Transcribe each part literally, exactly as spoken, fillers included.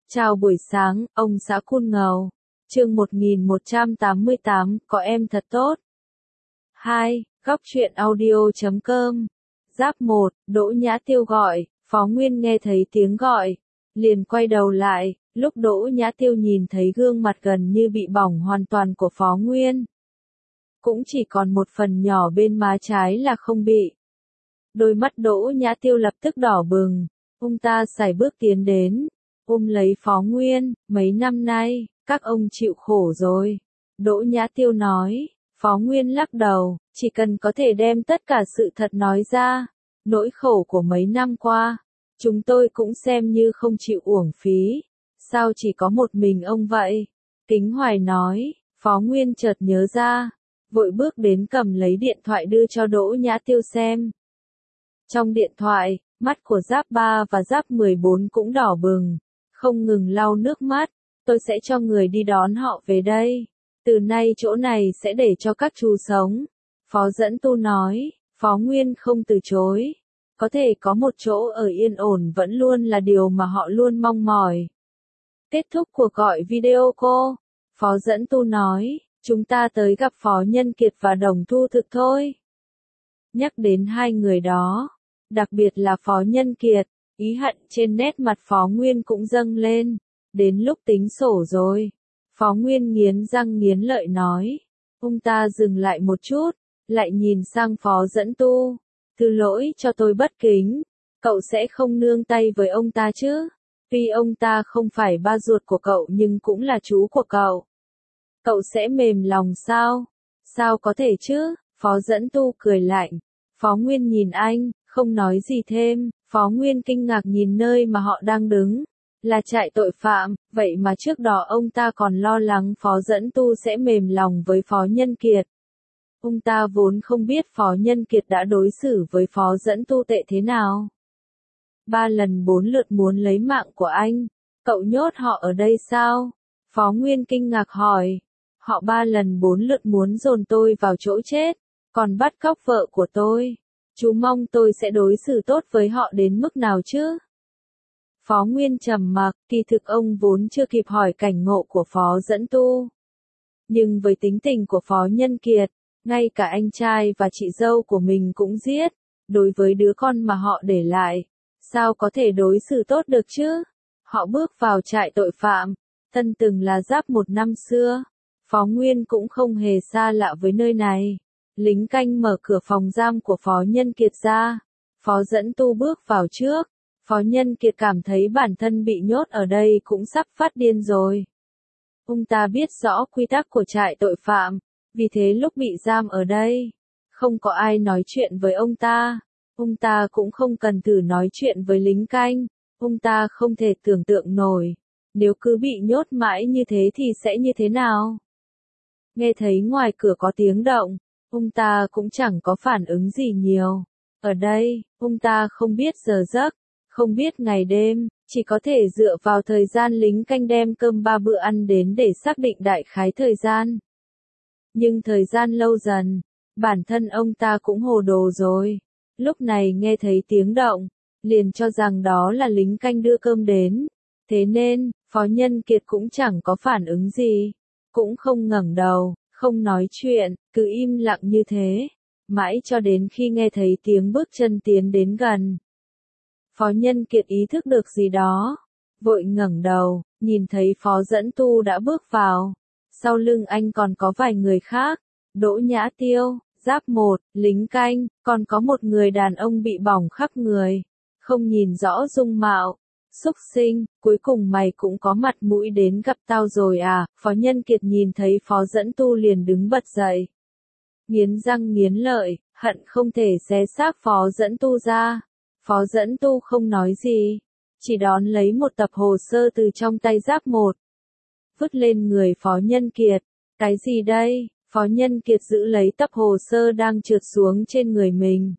Chào buổi sáng, ông xã Cun Ngầu. Chương một nghìn một trăm tám mươi tám, có em thật tốt. hai. Góc truyện audio chấm com. Giáp một, Đỗ Nhã Tiêu gọi, Phó Nguyên nghe thấy tiếng gọi, liền quay đầu lại, lúc Đỗ Nhã Tiêu nhìn thấy gương mặt gần như bị bỏng hoàn toàn của Phó Nguyên. Cũng chỉ còn một phần nhỏ bên má trái là không bị. Đôi mắt Đỗ Nhã Tiêu lập tức đỏ bừng, ông ta sải bước tiến đến, ôm lấy Phó Nguyên, mấy năm nay, các ông chịu khổ rồi. Đỗ Nhã Tiêu nói, Phó Nguyên lắc đầu, chỉ cần có thể đem tất cả sự thật nói ra, nỗi khổ của mấy năm qua, chúng tôi cũng xem như không chịu uổng phí, sao chỉ có một mình ông vậy? Kính Hoài nói, Phó Nguyên chợt nhớ ra, vội bước đến cầm lấy điện thoại đưa cho Đỗ Nhã Tiêu xem. Trong điện thoại, mắt của Giáp ba và Giáp mười bốn cũng đỏ bừng, không ngừng lau nước mắt, tôi sẽ cho người đi đón họ về đây. Từ nay chỗ này sẽ để cho các chú sống. Phó Dẫn Tu nói, Phó Nguyên không từ chối. Có thể có một chỗ ở yên ổn vẫn luôn là điều mà họ luôn mong mỏi. Kết thúc cuộc gọi video cô, Phó Dẫn Tu nói, chúng ta tới gặp Phó Nhân Kiệt và Đồng Thu Thực thôi. Nhắc đến hai người đó, đặc biệt là Phó Nhân Kiệt, ý hận trên nét mặt Phó Nguyên cũng dâng lên. Đến lúc tính sổ rồi. Phó Nguyên nghiến răng nghiến lợi nói. Ông ta dừng lại một chút, lại nhìn sang Phó Dẫn Tu. Thứ lỗi cho tôi bất kính. Cậu sẽ không nương tay với ông ta chứ? Tuy ông ta không phải ba ruột của cậu nhưng cũng là chú của cậu. Cậu sẽ mềm lòng sao? Sao có thể chứ? Phó Dẫn Tu cười lạnh. Phó Nguyên nhìn anh, không nói gì thêm. Phó Nguyên kinh ngạc nhìn nơi mà họ đang đứng. Là trại tội phạm, vậy mà trước đó ông ta còn lo lắng Phó Dẫn Tu sẽ mềm lòng với Phó Nhân Kiệt. Ông ta vốn không biết Phó Nhân Kiệt đã đối xử với Phó Dẫn Tu tệ thế nào. Ba lần bốn lượt muốn lấy mạng của anh, cậu nhốt họ ở đây sao? Phó Nguyên kinh ngạc hỏi. Họ ba lần bốn lượt muốn dồn tôi vào chỗ chết, còn bắt cóc vợ của tôi. Chú mong tôi sẽ đối xử tốt với họ đến mức nào chứ? Phó Nguyên trầm mặc, kỳ thực ông vốn chưa kịp hỏi cảnh ngộ của Phó Dẫn Tu. Nhưng với tính tình của Phó Nhân Kiệt, ngay cả anh trai và chị dâu của mình cũng giết, đối với đứa con mà họ để lại, sao có thể đối xử tốt được chứ? Họ bước vào trại tội phạm, thân từng là Giáp một năm xưa, Phó Nguyên cũng không hề xa lạ với nơi này. Lính canh mở cửa phòng giam của Phó Nhân Kiệt ra, Phó Dẫn Tu bước vào trước. Phó Nhân Kiệt cảm thấy bản thân bị nhốt ở đây cũng sắp phát điên rồi. Ông ta biết rõ quy tắc của trại tội phạm, vì thế lúc bị giam ở đây, không có ai nói chuyện với ông ta. Ông ta cũng không cần thử nói chuyện với lính canh, ông ta không thể tưởng tượng nổi, nếu cứ bị nhốt mãi như thế thì sẽ như thế nào. Nghe thấy ngoài cửa có tiếng động, ông ta cũng chẳng có phản ứng gì nhiều. Ở đây, ông ta không biết giờ giấc. Không biết ngày đêm, chỉ có thể dựa vào thời gian lính canh đem cơm ba bữa ăn đến để xác định đại khái thời gian. Nhưng thời gian lâu dần, bản thân ông ta cũng hồ đồ rồi. Lúc này nghe thấy tiếng động, liền cho rằng đó là lính canh đưa cơm đến. Thế nên, Phó Nhân Kiệt cũng chẳng có phản ứng gì. Cũng không ngẩng đầu, không nói chuyện, cứ im lặng như thế. Mãi cho đến khi nghe thấy tiếng bước chân tiến đến gần. Phó Nhân Kiệt ý thức được gì đó, vội ngẩng đầu, nhìn thấy Phó Dẫn Tu đã bước vào. Sau lưng anh còn có vài người khác, Đỗ Nhã Tiêu, Giáp một, lính canh, còn có một người đàn ông bị bỏng khắp người, không nhìn rõ dung mạo. Xúc sinh, cuối cùng mày cũng có mặt mũi đến gặp tao rồi à? Phó Nhân Kiệt nhìn thấy Phó Dẫn Tu liền đứng bật dậy. Nghiến răng nghiến lợi, hận không thể xé xác Phó Dẫn Tu ra. Phó Dẫn Tu không nói gì, chỉ đón lấy một tập hồ sơ từ trong tay Giáp một. Vứt lên người Phó Nhân Kiệt. Cái gì đây? Phó Nhân Kiệt giữ lấy tập hồ sơ đang trượt xuống trên người mình.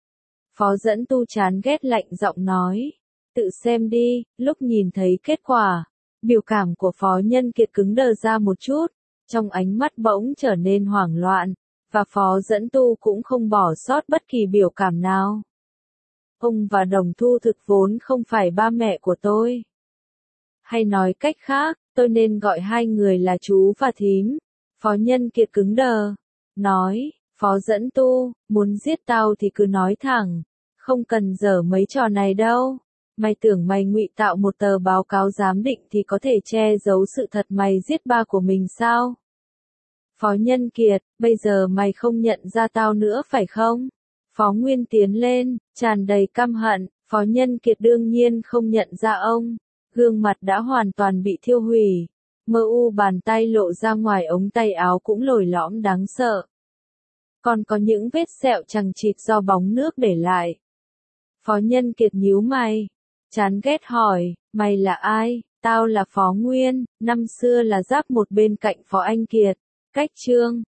Phó Dẫn Tu chán ghét lạnh giọng nói. Tự xem đi. Lúc nhìn thấy kết quả, biểu cảm của Phó Nhân Kiệt cứng đờ ra một chút, trong ánh mắt bỗng trở nên hoảng loạn, và Phó Dẫn Tu cũng không bỏ sót bất kỳ biểu cảm nào. Ông và Đồng Thu Thực vốn không phải ba mẹ của tôi. Hay nói cách khác, tôi nên gọi hai người là chú và thím. Phó Nhân Kiệt cứng đờ. Nói, Phó Dẫn Tu, muốn giết tao thì cứ nói thẳng. Không cần giở mấy trò này đâu. Mày tưởng mày ngụy tạo một tờ báo cáo giám định thì có thể che giấu sự thật mày giết ba của mình sao? Phó Nhân Kiệt, bây giờ mày không nhận ra tao nữa phải không? Phó Nguyên tiến lên, tràn đầy căm hận. Phó Nhân Kiệt đương nhiên không nhận ra ông. Gương mặt đã hoàn toàn bị thiêu hủy. Mơ u bàn tay lộ ra ngoài ống tay áo cũng lồi lõm đáng sợ. Còn có những vết sẹo chằng chịt do bóng nước để lại. Phó Nhân Kiệt nhíu mày. Chán ghét hỏi, mày là ai? Tao là Phó Nguyên, năm xưa là giáp một bên cạnh Phó Anh Kiệt. Cách Trương,